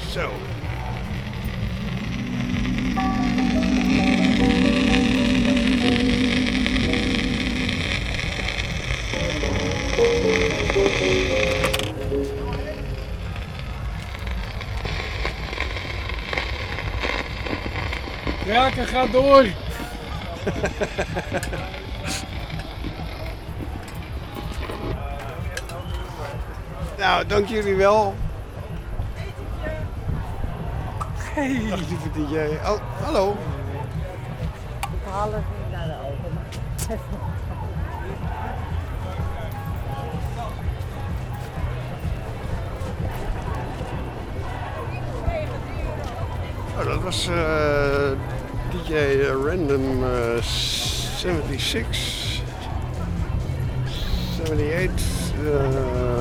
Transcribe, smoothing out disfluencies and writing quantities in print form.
Zo. Raken gaat door. Nou, dank jullie wel. Hey, lieve DJ. Oh, hallo. Ik haal het niet naar de auto. Oh, dat was DJ Random 76, 78.